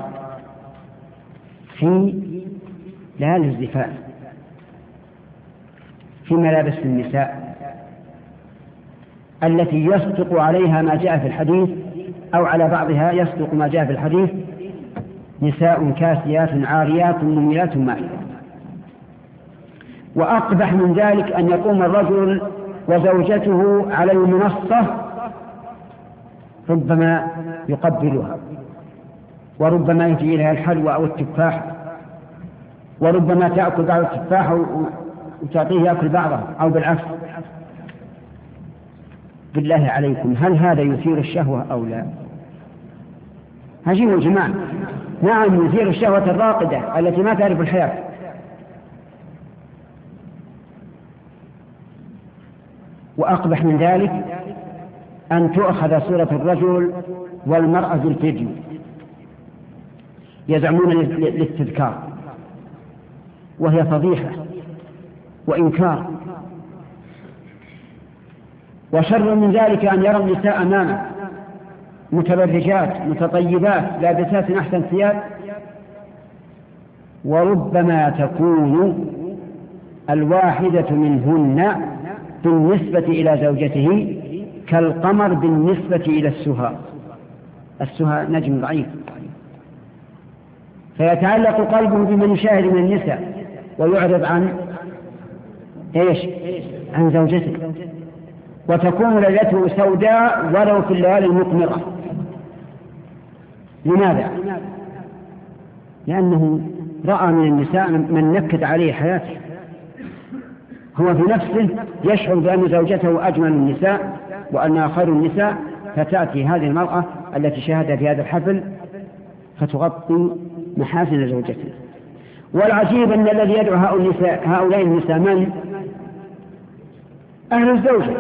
A: في ليالي الزفاف في ملابس النساء التي يصدق عليها ما جاء في الحديث أو على بعضها يصدق ما جاء في الحديث: نساء كاسيات عاريات مميلات مائلات. وأقبح من ذلك أن يقوم الرجل وزوجته على المنصة ربما يقبلها، وربما يجي إليها الحلوى أو التفاح، وربما تأكل بعض التفاح وتعطيه يأكل بعضها أو بالعكس. بالله عليكم هل هذا يثير الشهوة أو لا؟ هجموا الجماعة. نعم يثير الشهوة الراقدة التي ما تعرف الحياة. وأقبح من ذلك أن تؤخذ صورة الرجل والمرأة بالفيديو يزعمون للتذكار، وهي فضيحة وإنكار. وشر من ذلك أن يرى النساء أمامه متبرجات متطيبات لابسات أحسن ثياب، وربما تكون الواحدة منهن بالنسبة إلى زوجته كالقمر بالنسبة إلى السهى. السهى نجم ضعيف، فيتعلق قلبه بمن يشاهد من النساء ويعرض عن إيش؟ عن زوجته، وتكون ليلته سوداء ولو في الليالي المقمرة. لماذا؟ لأنه رأى من النساء من نكد عليه حياته. هو في نفسه يشعر بأن زوجته أجمل النساء وأنها خير النساء، فتأتي هذه المرأة التي شاهد في هذا الحفل فتغطي محاسن زوجته. والعجيب أن الذي يدعو هؤلاء النساء من؟ أهل الزوجة،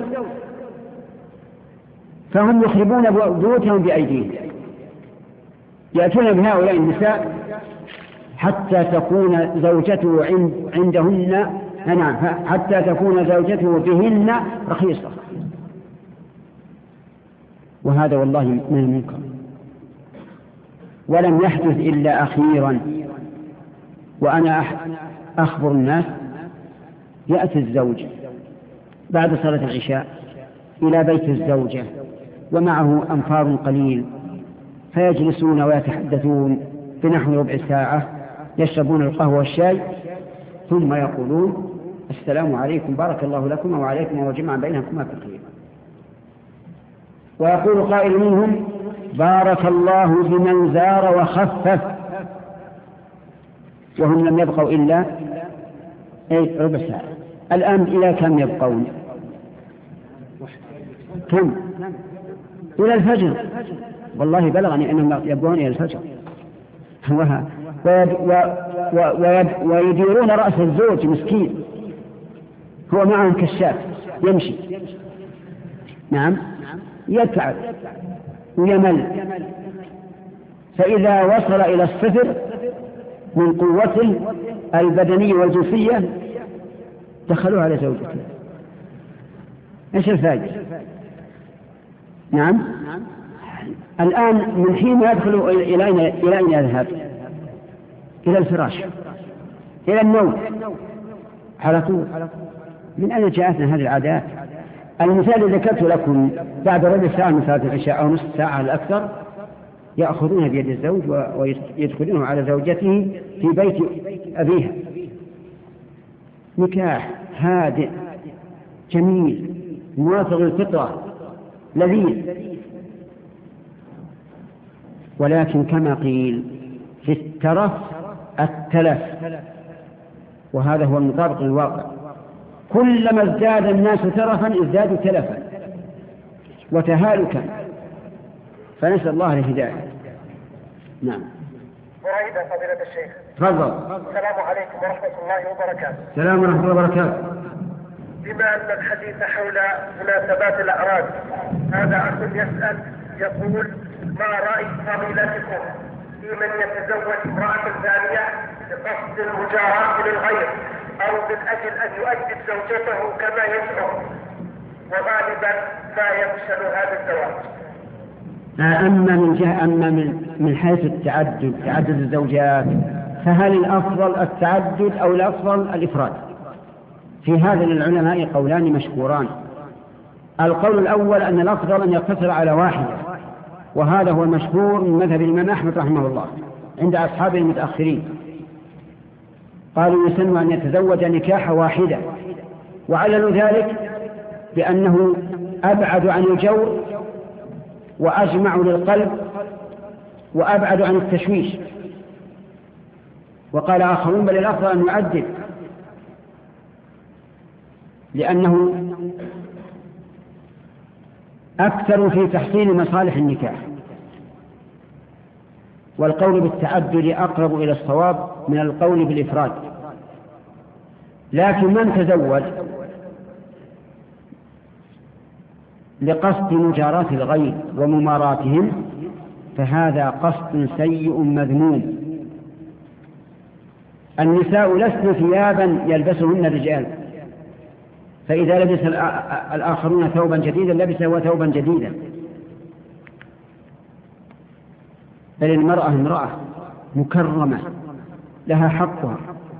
A: فهم يخربون بيوتهم بأيديهم، يأتون بهؤلاء النساء حتى تكون زوجته عندهن نعم حتى تكون زوجته بهن رخيصة، وهذا والله من المنكر، ولم يحدث إلا أخيرا. وأنا أخبر الناس يأتي الزوج بعد صلاة العشاء إلى بيت الزوجة ومعه أنفار قليل، فيجلسون ويتحدثون بنحو ربع ساعة، يشربون القهوة والشاي، ثم يقولون السلام عليكم بارك الله لكم وعليكم وجمع بينكما بالخير. ويقول قائل منهم بارك الله بمن زار وخفف، وهم لم يبقوا إلا أي ربع ساعة. الآن إلى كم يبقون؟ كم؟ إلى الفجر. والله بلغني أنهم يبقون إلى الفجر. ويديرون رأس الزوج مسكين، هو معهم كشاف يمشي، نعم يتعب ويمل، فإذا وصل إلى الصفر من قوته البدنية والجنسية دخلوا على زوجته. ايش الفائدة؟ نعم الآن من حين يدخل إلى أين إلى أين يذهب؟ إلى الفراش، إلى النوم على طول. من أين جاءتنا هذه العادات؟ المثال الذي ذكرت لكم بعد ربع ساعة من صلاة العشاء أو نصف ساعة الأكثر يأخذون بيد الزوج ويدخلونه على زوجته في بيت أبيها. نكاح هادئ جميل موافق للفطرة لذيذ، ولكن كما قيل في الترف التلف، وهذا هو المطابق للواقع. كلما ازداد الناس ترفا ازدادوا تلفا وتهالكا، فنسأل الله الهداية. نعم.
C: أريد فضيلة الشيخ.
A: تفضل.
C: السلام عليكم ورحمة الله وبركاته.
A: السلام ورحمة الله وبركاته.
C: بما أن الحديث حول مناسبات الأعراس، هذا أخ يسأل يقول ما رأي فضيلتكم في من يتزوج امرأة ثانية بقصد المجاراة للغير أو من أجل أن يؤدب زوجته كما يشعر، وغالبا ما يفشل هذا الزواج؟
A: أما من جهة أما من من حيث التعدد تعدد الزوجات، فهل الأفضل التعدد أو الأفضل الإفراد؟ في هذا للعلماء قولان مشهوران. القول الأول أن الأفضل أن يقتصر على واحدة، وهذا هو المشهور من مذهب الإمام أحمد رحمه الله عند أصحابه المتأخرين، قالوا يسن أن يتزوج نكاح واحدة، وعللوا ذلك بأنه أبعد عن الجور وأجمع للقلب وأبعد عن التشويش. وقال آخرون بل الأفضل أن يعدد، لأنه أكثر في تحصيل مصالح النكاح. والقول بالتعدد أقرب إلى الصواب من القول بالإفراد. لكن من تزوج لقصد مجاراة الغير ومماراتهم فهذا قصد سيء مذموم. النساء لسن ثيابا يلبسهن الرجال، فإذا لبس الآخرون ثوبا جديدا لبس هو ثوبا جديدا، بل المرأة امرأة مكرمة لها حقها.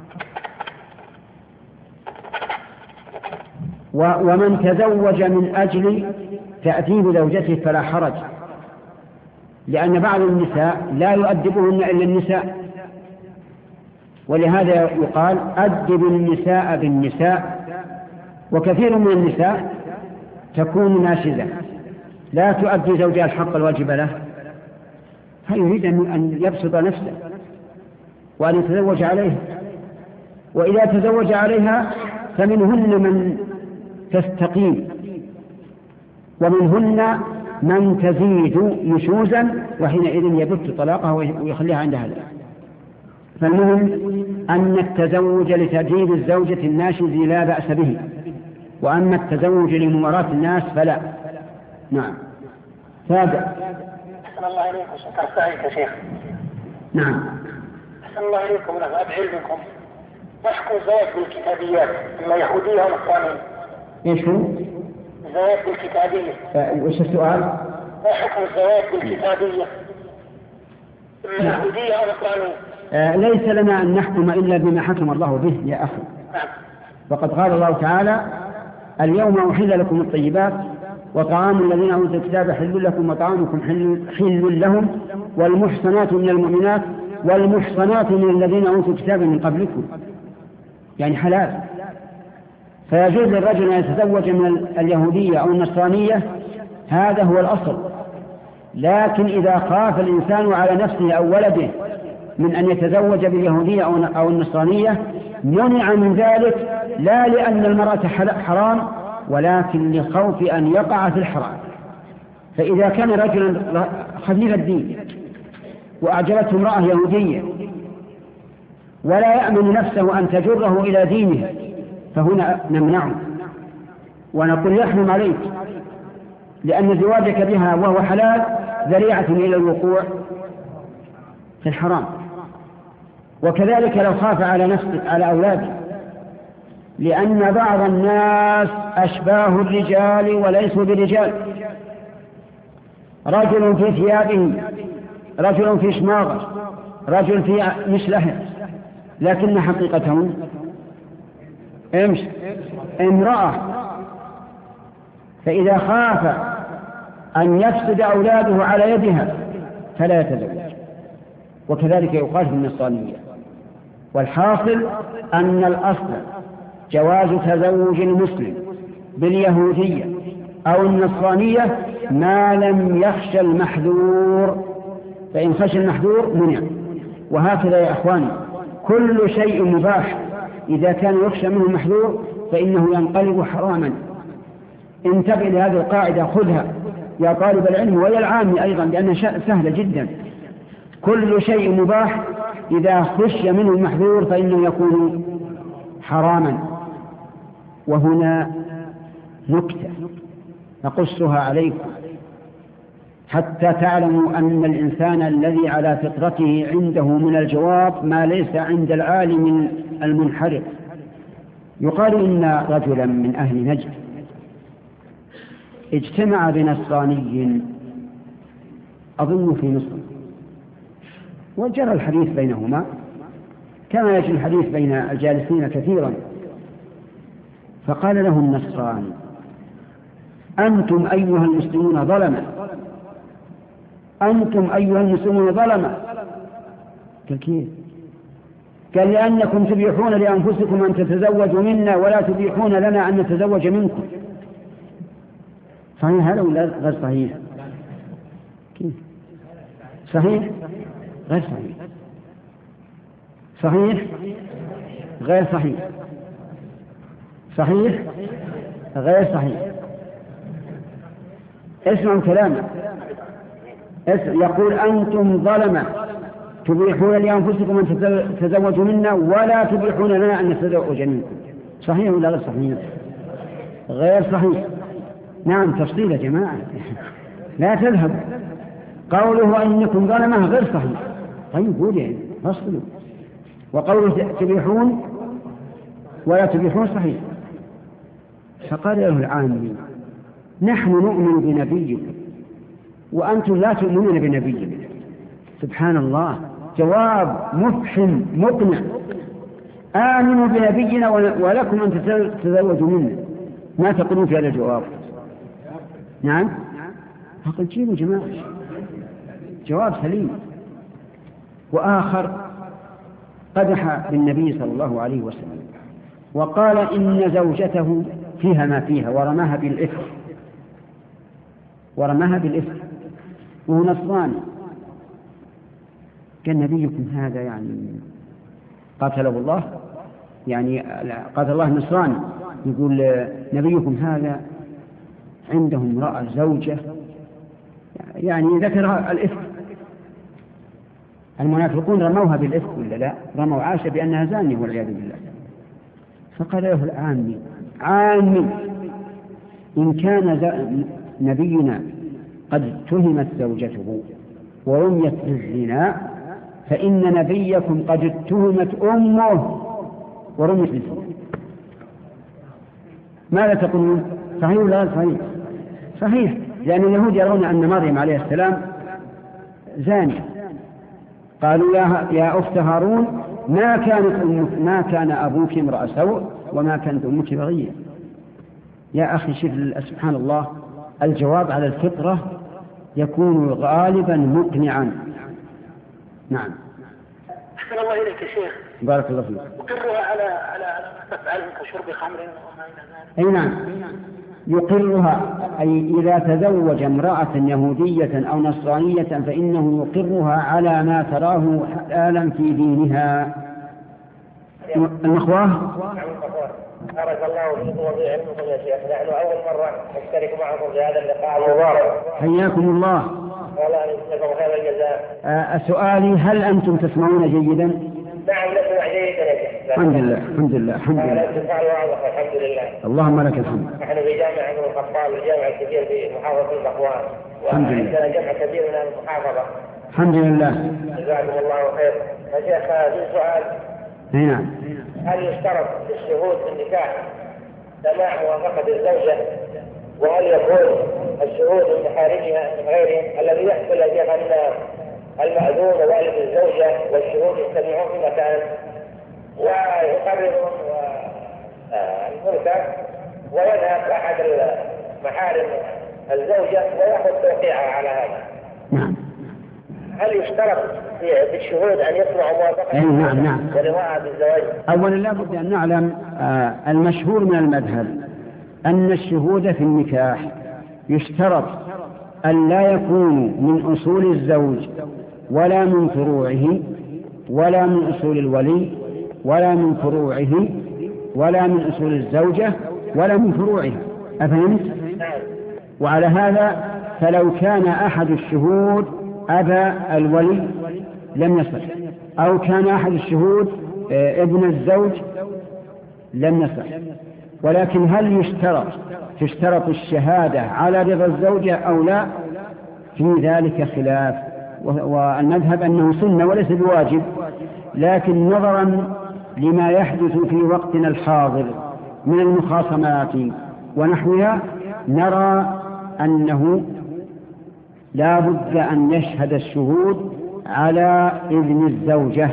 A: ومن تزوج من أجل تأديب زوجته فلا حرج، لأن بعض النساء لا يؤدبهن إلا النساء، ولهذا يقال أدب النساء بالنساء. وكثير من النساء تكون ناشزة لا تؤدي زوجها الحق الواجب له، فيريد أن يبسط نفسه وأن يتزوج عليها، وإذا تزوج عليها فمنهن من تستقيم ومنهن من تزيد نشوزا، وحينئذ يبت طلاقها ويخليها عند هذا. فالمهم أن التزوج لتأديب الزوجة الناشز لا بأس به، وأما التزوج لممارات الناس فلا. نعم. سابع.
C: أحسن الله إليكم شكرا سعيد يا شيخ.
A: نعم.
C: أحسن الله إليكم ونفع بعلمكم. يحكم الزواج بالكتابيات إما يهودية أو نصرانية؟
A: إيش هو؟
C: الزواج بالكتابية.
A: آه، وش السؤال؟
C: ما حكم الزواج بالكتابية إما يهودية أو نصرانية؟
A: آه، ليس لنا أن نحكم إلا بما حكم الله به يا أخي.
C: نعم.
A: وقد قال الله تعالى: اليوم أحل لكم الطيبات وطعام الذين أوتوا الكتاب حل لكم وطعامكم حل, حل لهم والمحصنات من المؤمنات والمحصنات من الذين أوتوا الكتاب من قبلكم، يعني حلال. فيجوز للرجل أن يتزوج من اليهودية أو النصرانية، هذا هو الأصل. لكن إذا خاف الإنسان على نفسه أو ولده من أن يتزوج باليهودية أو النصرانية منع من ذلك، لا لأن المرأة حرام ولكن لخوف أن يقع في الحرام. فإذا كان رجلا خفيف الدين وأعجبته امرأة يهودية ولا يأمن نفسه أن تجره إلى دينه، فهنا نمنعه ونقول يحرم عليك، لأن زواجك بها وهو حلال ذريعة إلى الوقوع في الحرام. وكذلك لو خاف على نفسه على أولاده، لأن بعض الناس أشباه الرجال وليسوا برجال، رجل في ثيابه، رجل في شماغه، رجل في مشلحه، لكن حقيقته امش امرأة. فإذا خاف أن يفسد أولاده على يدها فلا يتزوج. وكذلك يقال في النصرانية. والحاصل أن الأصل جواز تزوج المسلم باليهودية أو النصرانية ما لم يخشى المحذور، فإن خشى المحذور منع. وهكذا يا أخواني كل شيء مباح إذا كان يخشى منه المحذور فإنه ينقلب حراما. انتبه لهذه القاعدة، خذها يا طالب العلم ويا العام أيضا، لأنها سهلة جدا. كل شيء مباح إذا خشي منه المحذور فإنه يكون حراما. وهنا نكتة نقصها عليكم حتى تعلموا أن الإنسان الذي على فطرته عنده من الجواب ما ليس عند العالم المنحرف. يقال إن رجلا من أهل نجد اجتمع بنصراني أظن في مصر، وجرى الحديث بينهما كما يجري الحديث بين الجالسين كثيرا. فقال له النصراني: أنتم أيها المسلمون ظلمة، أنتم أيها المسلمون ظلمة. قال كيف؟ قال: لأنكم تبيحون لأنفسكم أن تتزوجوا منا ولا تبيحون لنا أن نتزوج منكم. صحيح هذا ولا غير صحيح؟ كيف؟ صحيح؟ غير صحيح. صحيح؟ غير صحيح. صحيح؟ غير صحيح. اسمعوا كلامه، يقول: أنتم ظلمة تبيحون لأنفسكم أن تتزوجوا منا ولا تبيحون لنا أن نتزوج منكم. صحيح ولا غير صحيح؟ غير صحيح. نعم تفصيل يا جماعة لا تذهب. قوله أنكم ظلمة غير صحيح. طيب قول يعني فصلوا. وقوله تبيحون ولا تبيحون صحيح. فقال له العامي: نحن نؤمن بنبيكم وأنتم لا تؤمنون بنبيكم. سبحان الله، جواب مفحم مقنع. آمنوا بنبينا ولكم أن تتزوجوا منا. ما تقولون في هذا الجواب؟ نعم فقل جيبوا جماعة جواب سليم. وآخر قدح بالنبي صلى الله عليه وسلم وقال إن زوجته فيها ما فيها ورماها بالإثم ورماها بالإثم وهو نصراني. كان نبيكم هذا يعني قاتله الله، يعني قاتل الله النصراني، يقول نبيكم هذا عنده امرأة زوجة، يعني ذكر الإثم. المنافقون رموها بالإثم ولا لا؟ رموا عائشة بأنها زانية والعياذ بالله. فقال له العامي: عامي إن كان نبينا قد اتهمت زوجته ورميت بالزنا فإن نبيكم قد اتهمت أمه ورميت بالسيف. ماذا تقولون؟ صحيح ولا صحيح؟ صحيح، لأن اليهود يرون أن مريم عليه السلام زانية. قالوا يا يا أخت هارون ما كانت أمك ما كان أبوك امرأ سوء وما كانت أمك بغية. يا أخي شوف سبحان الله، الجواب على الفطرة يكون غالبا مقنعا. نعم.
D: أحسن الله إليك يا شيخ.
A: بارك الله فيك.
D: أقرها على على على ما تفعل من كشرب خمر وما إلى ذلك.
A: أي نعم، يقرها، أي إذا تزوج امرأة يهودية أو نصرانية فإنه يقرها على ما تراه حلالا في دينها. النخوة.
C: بارك الله فيكم وفي علمكم يا شيخ. نحن أول مرة نشترك معكم في هذا اللقاء المبارك.
A: حياكم الله.
C: والله يجزاكم خير الجزاء.
A: آه سؤالي، هل أنتم تسمعون جيدا؟
C: نعم نسمع جيدا يا شيخ.
A: الحمد لله الحمد لله الحمد لله.
C: الحمد لله.
A: اللهم لك الحمد.
C: نحن في جامع ابن الخطاب، الجامع الكبير في محافظة البقوان.
A: الحمد لله.
C: وعندنا جمع كبير من المحافظة.
A: الحمد لله.
C: جزاكم الله خير. يا شيخ في سؤال.
A: نعم.
C: هل يشترط للشهود في النكاح سماع موافقة الزوجة؟ وهل يكون الشهود من محارمها من غيرهم؟ الذي يحصل يا شيخ أن المأذون ووالد الزوجة والشهود يجتمعون في مكان ويقررون المنكر ويذهب أحد محارم الزوجة ويأخذ توقيعها على هذا.
A: نعم.
C: هل يشترط في الشهود أن يصنعوا موافقة
A: نعم نعم
C: ولواء بالزواج؟
A: أولا لا بد أن نعلم آه المشهور من المذهب أن الشهود في النكاح يشترط أن لا يكونوا من أصول الزوج ولا من فروعه ولا من أصول الولي ولا من فروعه ولا من أصول الزوجة ولا من فروعها. أفهمت؟ وعلى هذا فلو كان أحد الشهود أبا الولي لم يصح، أو كان أحد الشهود ابن الزوج لم يصح. ولكن هل يشترط تشترط الشهادة على رضا الزوجة أو لا؟ في ذلك خلاف، والمذهب أنه سنة وليس بواجب، لكن نظرا لما يحدث في وقتنا الحاضر من المخاصمات ونحوها نرى أنه لا بد أن يشهد الشهود على إذن الزوجة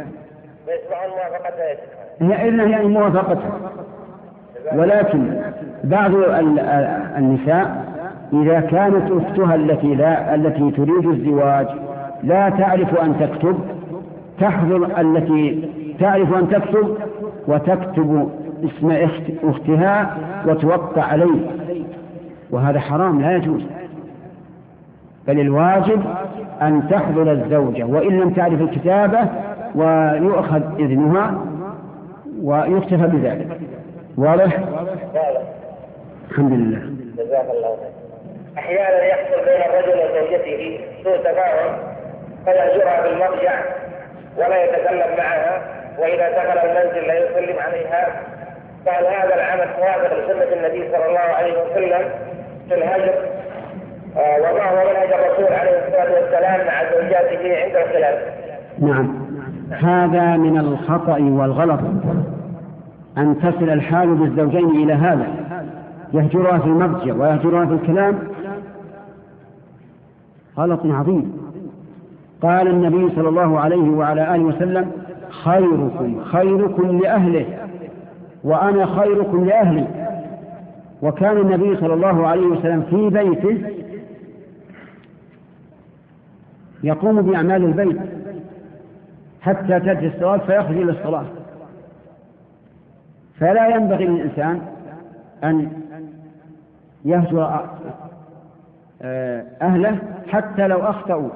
A: إلا يعني موافقتها. ولكن بعض النساء إذا كانت أختها التي لا التي تريد الزواج لا تعرف أن تكتب، تحضر التي تعرف أن تكتب وتكتب اسم أختها وتوقع عليه، وهذا حرام لا يجوز. بل الواجب أن تحضر الزوجة وإن لم تعرف الكتابة ويؤخذ إذنها ويكتفى بذلك. واضح؟ الحمد لله.
C: جزاك الله خير. أحيانا يحصل بين الرجل وزوجته سوء تفاهم فيهجرها بالمضجع ولا يتكلم معها، وإذا دخل المنزل لا يسلم عليها، فهل هذا العمل موافق لسنة النبي صلى الله عليه وسلم في الهجر؟ آه وما هو منهج الرسول عليه الصلاة والسلام مع زوجاته عند الخلاف؟
A: نعم، هذا من الخطأ والغلط أن تصل الحال بالزوجين إلى هذا، يهجرها في المضجع ويهجرها في الكلام، غلط عظيم. قال النبي صلى الله عليه وعلى آله وسلم: خيركم خيركم لأهله وأنا خيركم لأهلي. وكان النبي صلى الله عليه وسلم في بيته يقوم بأعمال البيت حتى تأتي الصلاة فيخرج إلى الصلاة. فلا ينبغي للإنسان أن يهجر أهله حتى لو أخطأوا،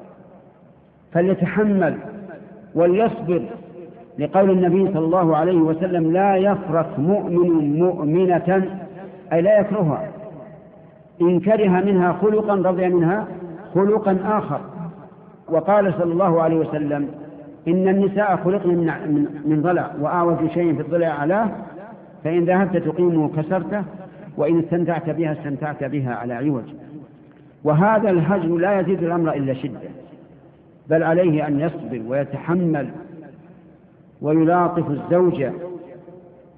A: فليتحمل وليصبر، لقول النبي صلى الله عليه وسلم: لا يفرق مؤمن مؤمنة، أي لا يكرهها، إن كره منها خلقا رضي منها خلقا آخر. وقال صلى الله عليه وسلم: إن النساء خلقن من ضلع، وأعوج شيء في الضلع علاه، فإن ذهبت تقيمه كسرته، وإن استمتعت بها استمتعت بها على عوج. وهذا الهجر لا يزيد الأمر إلا شدة، بل عليه أن يصبر ويتحمل ويلاطف الزوجة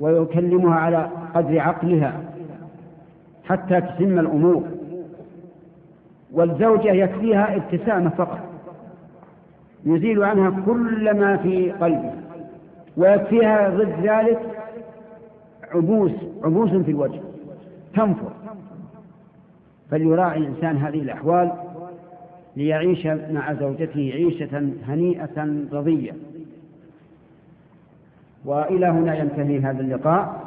A: ويكلمها على قدر عقلها حتى تتم الأمور، والزوجة يكفيها ابتسامة فقط يزيل عنها كل ما في قلبه، ويكفيها ضد ذلك عبوس عبوس في الوجه تنفر. فليراعي الإنسان هذه الأحوال ليعيش مع زوجته عيشة هنيئة رضية. وإلى هنا ينتهي هذا اللقاء.